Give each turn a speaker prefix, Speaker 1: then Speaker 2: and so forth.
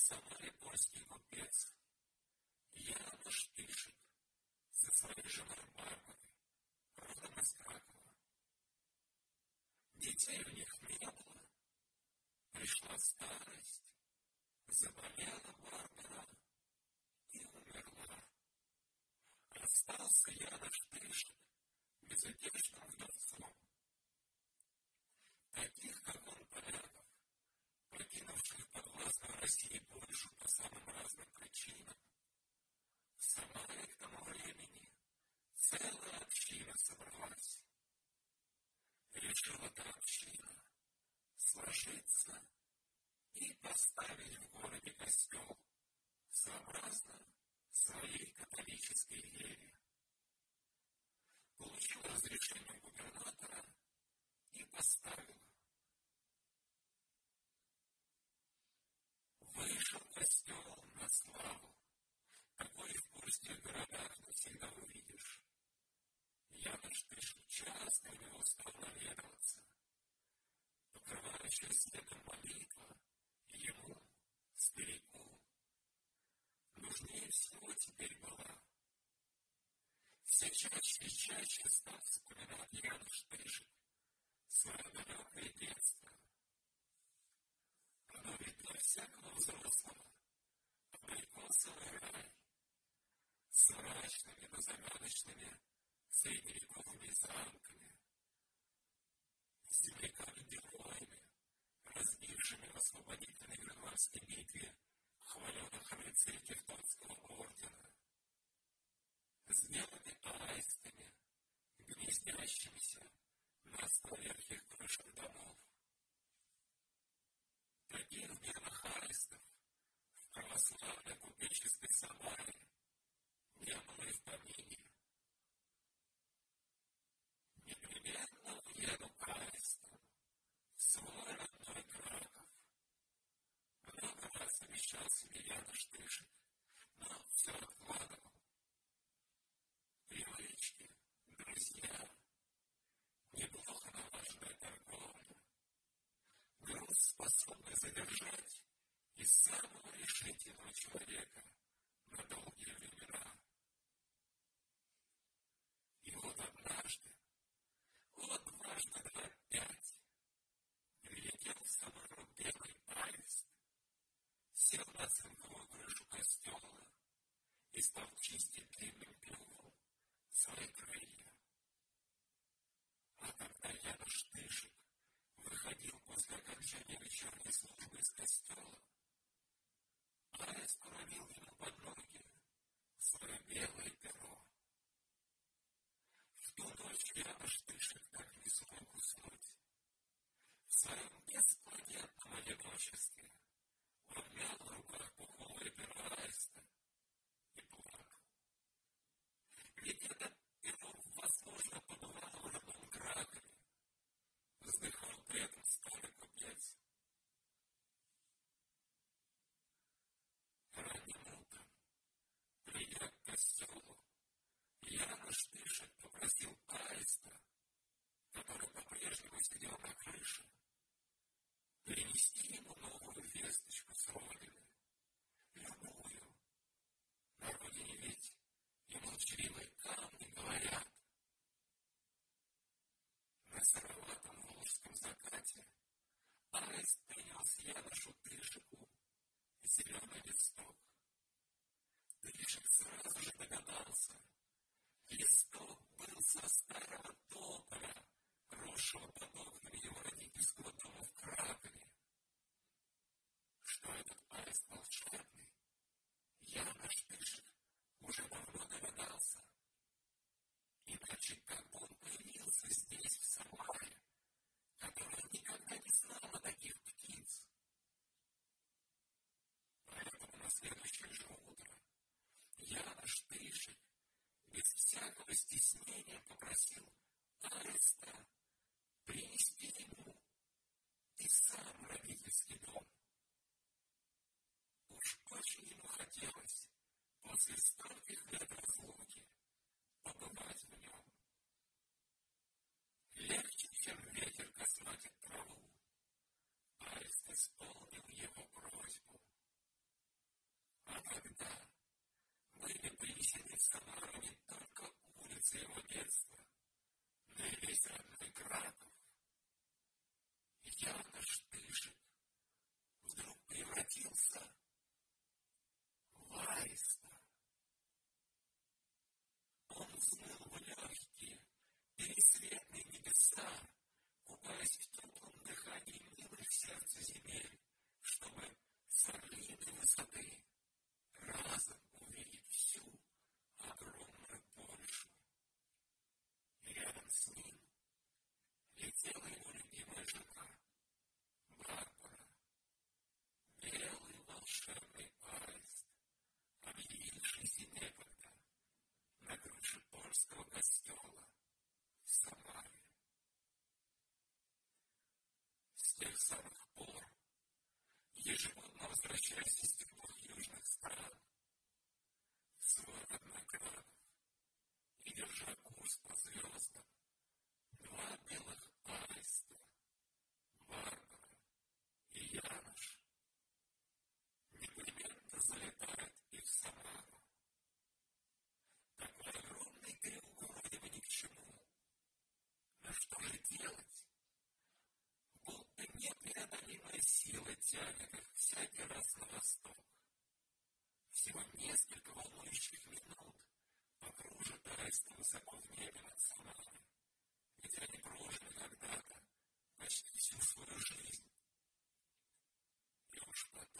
Speaker 1: Самаре польский купец Янош Тышек со своей женой Барбарой, родом из Кракова. Детей у них не было. Пришла старость, заболела Барбара и умерла. Остался Янош Тышек безутешным вдовцом. Таких, как он, поляков, покинувших подвластную России Польшу по самым разным причинам, в Самаре к тому времени целая община собралась. Решила эта община сложиться и поставить в городе костел сообразно своей католической вере. Получила разрешение губернатора и поставила. Вышел костел на славу. Такой в польских городах навсегда увидишь. Янош Тышек часто у него стал наведываться. Покрывающая снегом молитва ему, старику, нужнее всего теперь была. Все чаще и чаще стал вспоминать Янош Тышек свое далекое детство. Оно ведь для всякого взрослого абрикосовый рай с мрачными, но загадочными средневековыми замками, с земляками-героями, разбившими в освободительной Гренвальской битве хваленых рыцарей Тевтонского ордена, с белыми аистами, гнездящимися на островерхих крышах домов. Таких белых аистов в православной купеческой Самаре не было и в помине. Непременно уеду к аистам в свой родной Краков. Много раз обещал себе Янош Тышек, но все откладывал. Привычки, друзья, неплохо налаженная торговля, груз, способный задержать и самого решительного человека на долгие времена. И вот однажды, дважды 5, прилетел в Самару белый аист, сел на цинковую крышу костела и стал чистить длинным клювом свои крылья. А когда Янош Тышек выходил после окончания вечерней службы из костела, аист уронил ему под ноги свое белое перо. В ту ночь Янош Тышек так не смог уснуть. В своем бесплодетном одиночестве он мял в руках пуховое перо аиста и плакал. Ведь это перо, возможно, побывало в родном Кракове, вздыхал при этом старый купец. Ранним утром, придя к костелу, Янош Тышек попросил аиста, который по-прежнему сидел на крыше, принести ему новую весточку с родины, любую. На родине ведь и молчаливые камни говорят. На сыроватом волжском закате аист принес Яношу Тышеку зеленый листок. Тышек сразу же догадался. Листок был со старого тополя, росшего под окнами его родительского дома в Кракове. Что этот аист волшебный, Янош Тышек уже давно догадался. Иначе как бы он появился здесь, в Самаре, которая никогда не знала таких птиц. Поэтому на следующее же утро Янош Тышек без всякого стеснения попросил аиста принести ему и сам родительский дом. Уж очень ему хотелось после стольких лет разлуки побывать в нем. Легче, чем ветер косматит траву, аист исполнил его просьбу. А когда были принесены в Самару не только улицы его детства, но и весь родной Краков, Янош Тышек вдруг превратился в аиста. Он взмыл в легкие, пересветные небеса, купаясь в теплом дыхании милых сердца земель, чтобы с орлиной высоты разом увидеть всю огромную Польшу. И рядом с ним летела его любимая жена, Барбара, белый волшебный аист, объявившийся некогда на крыше польского костела в Самаре. С тех самых пор, ежегодно возвращаясь из теплых южных стран в свой родной Краков и держа курс по звездам, два белых аиста, Барбара и Янош, непременно залетают и в Самару. Такой огромный крюк вроде бы ни к чему. Но что же делать? Будто непреодолимая сила тянет их всякий раз на восток. Всего несколько волнующих минут покружат аисты высоко в небе над Самарой, где они прожили когда-то почти всю свою жизнь. И уж потом